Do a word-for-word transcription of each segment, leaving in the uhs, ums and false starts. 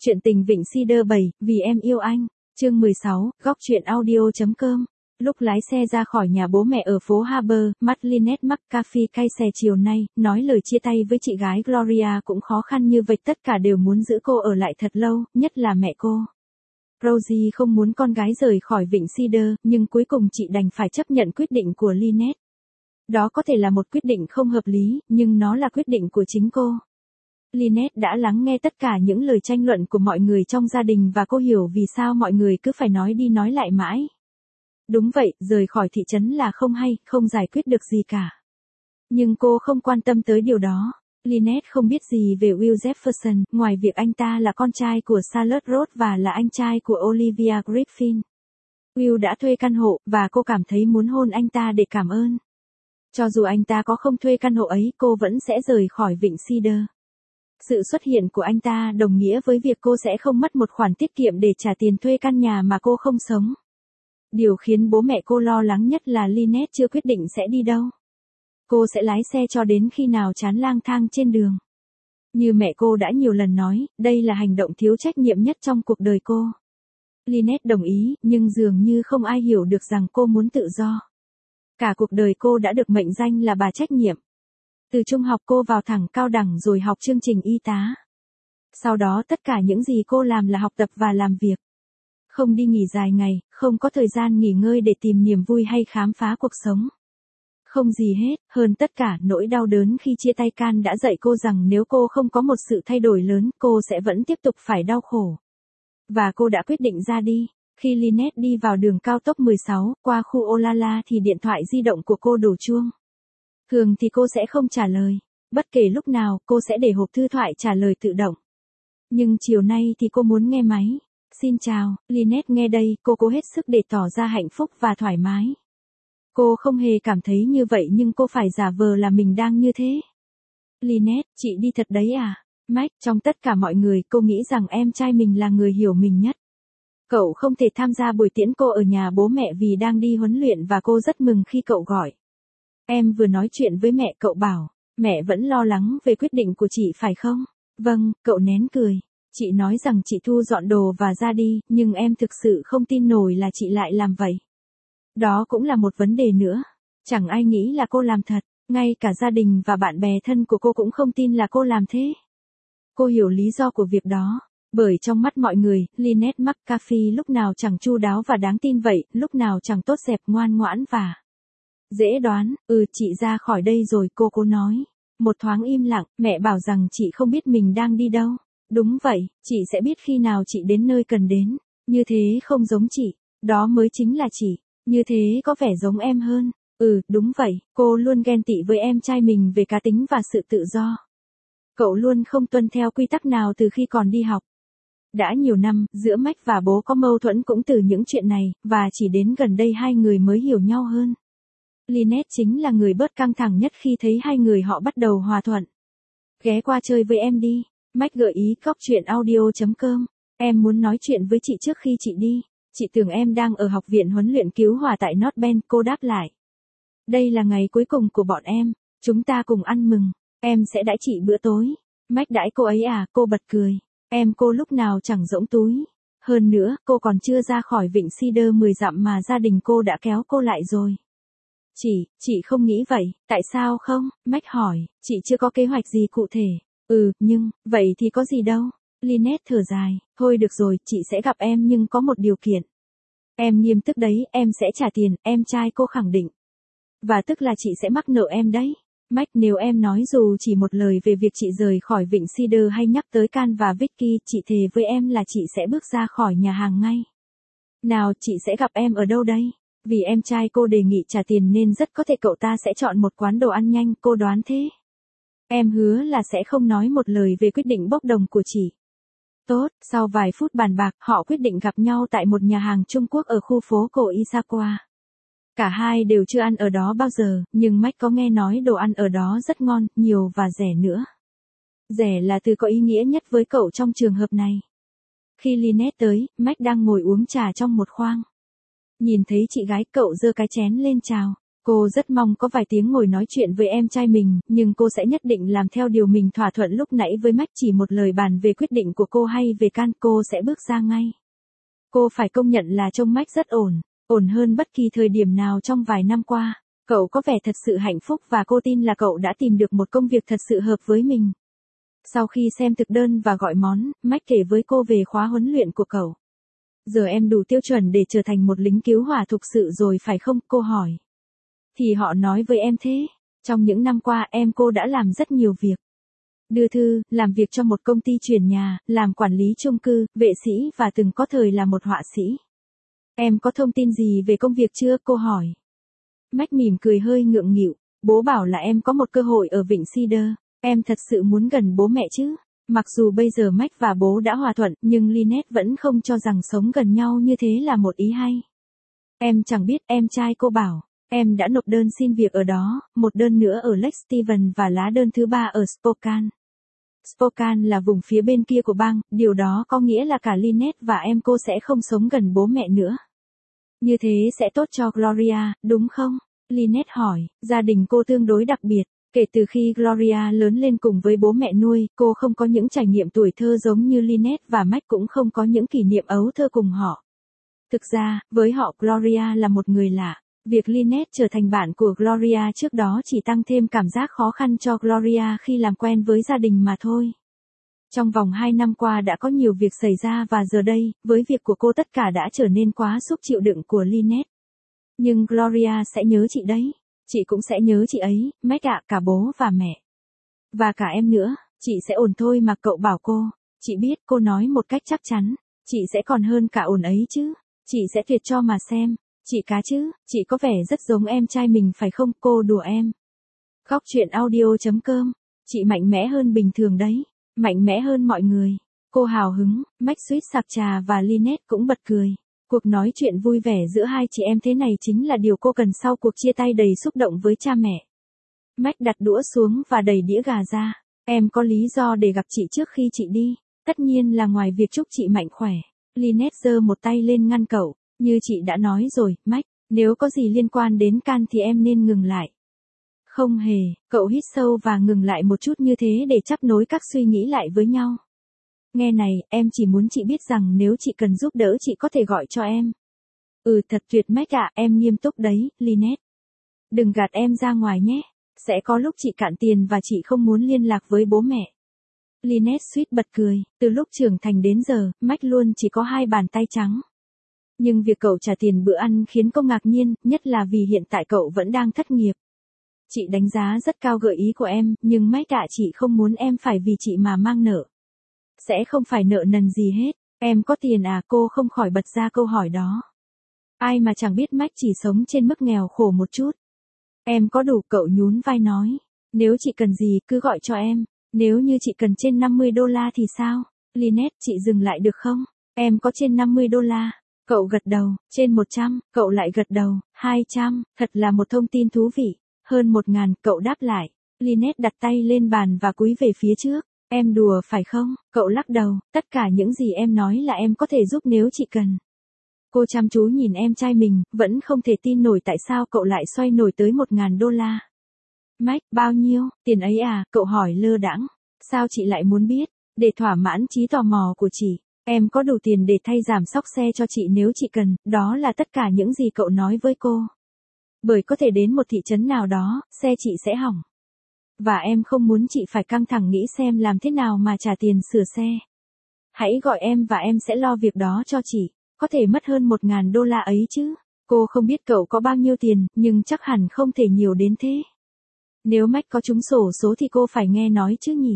Chuyện tình Vịnh Cedar bảy, vì em yêu anh. Chương mười sáu, góc truyện audio.com. Lúc lái xe ra khỏi nhà bố mẹ ở phố Harbour, mắt Lynette McCarthy cay xè chiều nay, nói lời chia tay với chị gái Gloria cũng khó khăn như vậy, tất cả đều muốn giữ cô ở lại thật lâu, nhất là mẹ cô. Rosie không muốn con gái rời khỏi Vịnh Cedar, nhưng cuối cùng chị đành phải chấp nhận quyết định của Lynette. Đó có thể là một quyết định không hợp lý, nhưng nó là quyết định của chính cô. Lynette đã lắng nghe tất cả những lời tranh luận của mọi người trong gia đình và cô hiểu vì sao mọi người cứ phải nói đi nói lại mãi. Đúng vậy, rời khỏi thị trấn là không hay, không giải quyết được gì cả. Nhưng cô không quan tâm tới điều đó. Lynette không biết gì về Will Jefferson, ngoài việc anh ta là con trai của Charlotte Roth và là anh trai của Olivia Griffin. Will đã thuê căn hộ, và cô cảm thấy muốn hôn anh ta để cảm ơn. Cho dù anh ta có không thuê căn hộ ấy, cô vẫn sẽ rời khỏi Vịnh Cedar. Sự xuất hiện của anh ta đồng nghĩa với việc cô sẽ không mất một khoản tiết kiệm để trả tiền thuê căn nhà mà cô không sống. Điều khiến bố mẹ cô lo lắng nhất là Lynette chưa quyết định sẽ đi đâu. Cô sẽ lái xe cho đến khi nào chán lang thang trên đường. Như mẹ cô đã nhiều lần nói, đây là hành động thiếu trách nhiệm nhất trong cuộc đời cô. Lynette đồng ý, nhưng dường như không ai hiểu được rằng cô muốn tự do. Cả cuộc đời cô đã được mệnh danh là bà trách nhiệm. Từ trung học cô vào thẳng cao đẳng rồi học chương trình y tá. Sau đó tất cả những gì cô làm là học tập và làm việc. Không đi nghỉ dài ngày, không có thời gian nghỉ ngơi để tìm niềm vui hay khám phá cuộc sống. Không gì hết, hơn tất cả, nỗi đau đớn khi chia tay Can đã dạy cô rằng nếu cô không có một sự thay đổi lớn, cô sẽ vẫn tiếp tục phải đau khổ. Và cô đã quyết định ra đi. Khi Lynette đi vào đường cao tốc mười sáu, qua khu Olala thì điện thoại di động của cô đổ chuông. Thường thì cô sẽ không trả lời. Bất kể lúc nào, cô sẽ để hộp thư thoại trả lời tự động. Nhưng chiều nay thì cô muốn nghe máy. Xin chào, Lynette nghe đây, cô cố hết sức để tỏ ra hạnh phúc và thoải mái. Cô không hề cảm thấy như vậy nhưng cô phải giả vờ là mình đang như thế. Lynette, chị đi thật đấy à? Mike, trong tất cả mọi người, cô nghĩ rằng em trai mình là người hiểu mình nhất. Cậu không thể tham gia buổi tiễn cô ở nhà bố mẹ vì đang đi huấn luyện và cô rất mừng khi cậu gọi. Em vừa nói chuyện với mẹ, cậu bảo, mẹ vẫn lo lắng về quyết định của chị phải không? Vâng, cậu nén cười. Chị nói rằng chị thu dọn đồ và ra đi, nhưng em thực sự không tin nổi là chị lại làm vậy. Đó cũng là một vấn đề nữa. Chẳng ai nghĩ là cô làm thật, ngay cả gia đình và bạn bè thân của cô cũng không tin là cô làm thế. Cô hiểu lý do của việc đó, bởi trong mắt mọi người, Lynette McCarthy lúc nào chẳng chu đáo và đáng tin vậy, lúc nào chẳng tốt đẹp, ngoan ngoãn và dễ đoán. Ừ, chị ra khỏi đây rồi, cô cố nói. Một thoáng im lặng, mẹ bảo rằng chị không biết mình đang đi đâu. Đúng vậy, chị sẽ biết khi nào chị đến nơi cần đến. Như thế không giống chị. Đó mới chính là chị. Như thế có vẻ giống em hơn. Ừ, đúng vậy, cô luôn ghen tị với em trai mình về cá tính và sự tự do. Cậu luôn không tuân theo quy tắc nào từ khi còn đi học. Đã nhiều năm, giữa Mike và bố có mâu thuẫn cũng từ những chuyện này, và chỉ đến gần đây hai người mới hiểu nhau hơn. Lynette chính là người bớt căng thẳng nhất khi thấy hai người họ bắt đầu hòa thuận. Ghé qua chơi với em đi. Mike gợi ý góc truyện audio.com. Em muốn nói chuyện với chị trước khi chị đi. Chị tưởng em đang ở học viện huấn luyện cứu hỏa tại North Bend, cô đáp lại. Đây là ngày cuối cùng của bọn em. Chúng ta cùng ăn mừng. Em sẽ đãi chị bữa tối. Mike đãi cô ấy à, cô bật cười. Em cô lúc nào chẳng rỗng túi. Hơn nữa, cô còn chưa ra khỏi Vịnh Cedar mười dặm mà gia đình cô đã kéo cô lại rồi. Chị, chị không nghĩ vậy, tại sao không? Mike hỏi, chị chưa có kế hoạch gì cụ thể. Ừ, nhưng, vậy thì có gì đâu. Lynette thở dài, thôi được rồi, chị sẽ gặp em nhưng có một điều kiện. Em nghiêm túc đấy, em sẽ trả tiền, em trai cô khẳng định. Và tức là chị sẽ mắc nợ em đấy. Mike, nếu em nói dù chỉ một lời về việc chị rời khỏi Vịnh Cedar hay nhắc tới Can và Vicky, chị thề với em là chị sẽ bước ra khỏi nhà hàng ngay. Nào, chị sẽ gặp em ở đâu đây? Vì em trai cô đề nghị trả tiền nên rất có thể cậu ta sẽ chọn một quán đồ ăn nhanh, cô đoán thế. Em hứa là sẽ không nói một lời về quyết định bốc đồng của chị. Tốt, sau vài phút bàn bạc, họ quyết định gặp nhau tại một nhà hàng Trung Quốc ở khu phố cổ Issaquah. Cả hai đều chưa ăn ở đó bao giờ, nhưng Mike có nghe nói đồ ăn ở đó rất ngon, nhiều và rẻ nữa. Rẻ là từ có ý nghĩa nhất với cậu trong trường hợp này. Khi Lynette tới, Mike đang ngồi uống trà trong một khoang. Nhìn thấy chị gái, cậu giơ cái chén lên chào. Cô rất mong có vài tiếng ngồi nói chuyện với em trai mình, nhưng cô sẽ nhất định làm theo điều mình thỏa thuận lúc nãy với Mac, chỉ một lời bàn về quyết định của cô hay về Can, cô sẽ bước ra ngay. Cô phải công nhận là trông Mac rất ổn, ổn hơn bất kỳ thời điểm nào trong vài năm qua. Cậu có vẻ thật sự hạnh phúc và cô tin là cậu đã tìm được một công việc thật sự hợp với mình. Sau khi xem thực đơn và gọi món, Mac kể với cô về khóa huấn luyện của cậu. Giờ em đủ tiêu chuẩn để trở thành một lính cứu hỏa thực sự rồi phải không? Cô hỏi. Thì họ nói với em thế. Trong những năm qua em cô đã làm rất nhiều việc. Đưa thư, làm việc cho một công ty chuyển nhà, làm quản lý chung cư, vệ sĩ và từng có thời là một họa sĩ. Em có thông tin gì về công việc chưa? Cô hỏi. Mac mỉm cười hơi ngượng nghịu. Bố bảo là em có một cơ hội ở Vịnh Cedar. Em thật sự muốn gần bố mẹ chứ? Mặc dù bây giờ Mac và bố đã hòa thuận, nhưng Lynette vẫn không cho rằng sống gần nhau như thế là một ý hay. Em chẳng biết, em trai cô bảo. Em đã nộp đơn xin việc ở đó, một đơn nữa ở Lake Steven và lá đơn thứ ba ở Spokane. Spokane là vùng phía bên kia của bang, điều đó có nghĩa là cả Lynette và em cô sẽ không sống gần bố mẹ nữa. Như thế sẽ tốt cho Gloria, đúng không? Lynette hỏi, gia đình cô tương đối đặc biệt. Kể từ khi Gloria lớn lên cùng với bố mẹ nuôi, cô không có những trải nghiệm tuổi thơ giống như Lynette và Mac cũng không có những kỷ niệm ấu thơ cùng họ. Thực ra, với họ Gloria là một người lạ. Việc Lynette trở thành bạn của Gloria trước đó chỉ tăng thêm cảm giác khó khăn cho Gloria khi làm quen với gia đình mà thôi. Trong vòng hai năm qua đã có nhiều việc xảy ra và giờ đây, với việc của cô tất cả đã trở nên quá sức chịu đựng của Lynette. Nhưng Gloria sẽ nhớ chị đấy. Chị cũng sẽ nhớ chị ấy, Mac ạ, cả bố và mẹ. Và cả em nữa, chị sẽ ổn thôi mà, cậu bảo cô. Chị biết, cô nói một cách chắc chắn. Chị sẽ còn hơn cả ổn ấy chứ. Chị sẽ tuyệt cho mà xem. Chị cá chứ, chị có vẻ rất giống em trai mình phải không? Cô đùa em. Góc truyện audio chấm com. Chị mạnh mẽ hơn bình thường đấy. Mạnh mẽ hơn mọi người. Cô hào hứng, Mac suýt sạc trà và Lynette cũng bật cười. Cuộc nói chuyện vui vẻ giữa hai chị em thế này chính là điều cô cần sau cuộc chia tay đầy xúc động với cha mẹ. Mac đặt đũa xuống và đẩy đĩa gà ra. Em có lý do để gặp chị trước khi chị đi. Tất nhiên là ngoài việc chúc chị mạnh khỏe. Lynette giơ một tay lên ngăn cậu. Như chị đã nói rồi, Mac, nếu có gì liên quan đến Can thì em nên ngừng lại. Không hề, cậu hít sâu và ngừng lại một chút như thế để chắp nối các suy nghĩ lại với nhau. Nghe này, em chỉ muốn chị biết rằng nếu chị cần giúp đỡ chị có thể gọi cho em. Ừ thật tuyệt Mac ạ, em nghiêm túc đấy, Lynette. Đừng gạt em ra ngoài nhé. Sẽ có lúc chị cạn tiền và chị không muốn liên lạc với bố mẹ. Lynette suýt bật cười, từ lúc trưởng thành đến giờ, Mac luôn chỉ có hai bàn tay trắng. Nhưng việc cậu trả tiền bữa ăn khiến cô ngạc nhiên, nhất là vì hiện tại cậu vẫn đang thất nghiệp. Chị đánh giá rất cao gợi ý của em, nhưng Mac ạ, chị không muốn em phải vì chị mà mang nợ. Sẽ không phải nợ nần gì hết. Em có tiền à? Cô không khỏi bật ra câu hỏi đó. Ai mà chẳng biết Mac chỉ sống trên mức nghèo khổ một chút. Em có đủ, cậu nhún vai nói. Nếu chị cần gì cứ gọi cho em. Nếu như chị cần trên năm mươi đô la thì sao? Lynette, chị dừng lại được không? Em có trên năm mươi đô la. Cậu gật đầu. Trên một trăm, cậu lại gật đầu. hai trăm, thật là một thông tin thú vị. Hơn một ngàn, cậu đáp lại. Lynette đặt tay lên bàn và cúi về phía trước. Em đùa phải không? Cậu lắc đầu, tất cả những gì em nói là em có thể giúp nếu chị cần. Cô chăm chú nhìn em trai mình, vẫn không thể tin nổi tại sao cậu lại xoay nổi tới một ngàn đô la. Mac, bao nhiêu, tiền ấy à? Cậu hỏi lơ đãng. Sao chị lại muốn biết? Để thỏa mãn trí tò mò của chị. Em có đủ tiền để thay giảm xóc xe cho chị nếu chị cần, đó là tất cả những gì cậu nói với cô. Bởi có thể đến một thị trấn nào đó, xe chị sẽ hỏng. Và em không muốn chị phải căng thẳng nghĩ xem làm thế nào mà trả tiền sửa xe. Hãy gọi em và em sẽ lo việc đó cho chị. Có thể mất hơn một ngàn đô la ấy chứ. Cô không biết cậu có bao nhiêu tiền, nhưng chắc hẳn không thể nhiều đến thế. Nếu Mac có trúng xổ số thì cô phải nghe nói chứ nhỉ.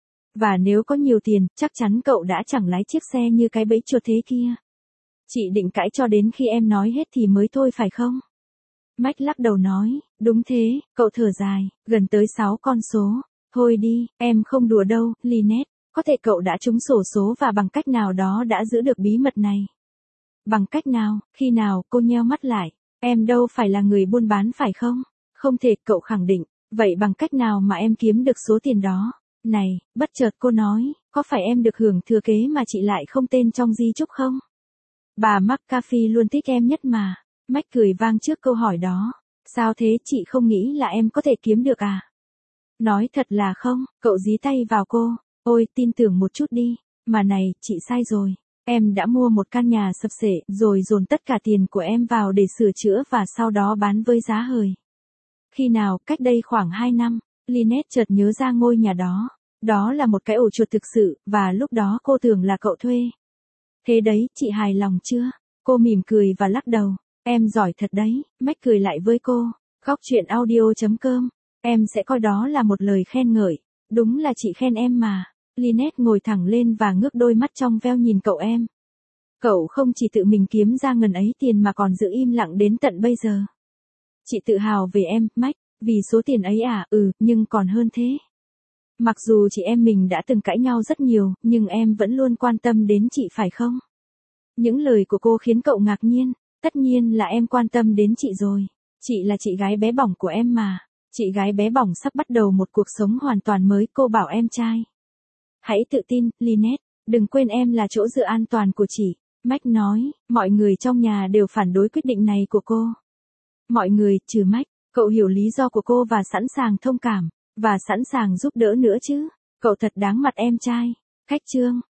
Và nếu có nhiều tiền, chắc chắn cậu đã chẳng lái chiếc xe như cái bẫy chuột thế kia. Chị định cãi cho đến khi em nói hết thì mới thôi phải không? Mac lắc đầu nói, đúng thế, cậu thở dài, gần tới sáu con số. Thôi đi, em không đùa đâu, Lynette. Có thể cậu đã trúng xổ số và bằng cách nào đó đã giữ được bí mật này. Bằng cách nào, khi nào? Cô nheo mắt lại. Em đâu phải là người buôn bán phải không? Không thể, cậu khẳng định. Vậy bằng cách nào mà em kiếm được số tiền đó? Này, bất chợt cô nói, có phải em được hưởng thừa kế mà chị lại không tên trong di chúc không? Bà McCarthy luôn thích em nhất mà. Mac cười vang trước câu hỏi đó. Sao thế, chị không nghĩ là em có thể kiếm được à? Nói thật là không, cậu dí tay vào cô. Ôi, tin tưởng một chút đi. Mà này, chị sai rồi. Em đã mua một căn nhà sập xệ, rồi dồn tất cả tiền của em vào để sửa chữa và sau đó bán với giá hời. Khi nào, cách đây khoảng hai năm, Lynette chợt nhớ ra ngôi nhà đó. Đó là một cái ổ chuột thực sự, và lúc đó cô tưởng là cậu thuê. Thế đấy, chị hài lòng chưa? Cô mỉm cười và lắc đầu. Em giỏi thật đấy, Mách cười lại với cô. Góc chuyện audio.com. Em sẽ coi đó là một lời khen ngợi. Đúng là chị khen em mà. Lynette ngồi thẳng lên và ngước đôi mắt trong veo nhìn cậu em. Cậu không chỉ tự mình kiếm ra ngần ấy tiền mà còn giữ im lặng đến tận bây giờ. Chị tự hào về em, Mách, vì số tiền ấy à, ừ, nhưng còn hơn thế. Mặc dù chị em mình đã từng cãi nhau rất nhiều, nhưng em vẫn luôn quan tâm đến chị phải không? Những lời của cô khiến cậu ngạc nhiên. Tất nhiên là em quan tâm đến chị rồi. Chị là chị gái bé bỏng của em mà. Chị gái bé bỏng sắp bắt đầu một cuộc sống hoàn toàn mới, cô bảo em trai. Hãy tự tin, Lynette. Đừng quên em là chỗ dựa an toàn của chị. Mách nói, mọi người trong nhà đều phản đối quyết định này của cô. Mọi người, trừ Mách, cậu hiểu lý do của cô và sẵn sàng thông cảm. Và sẵn sàng giúp đỡ nữa chứ. Cậu thật đáng mặt em trai. Khách trương.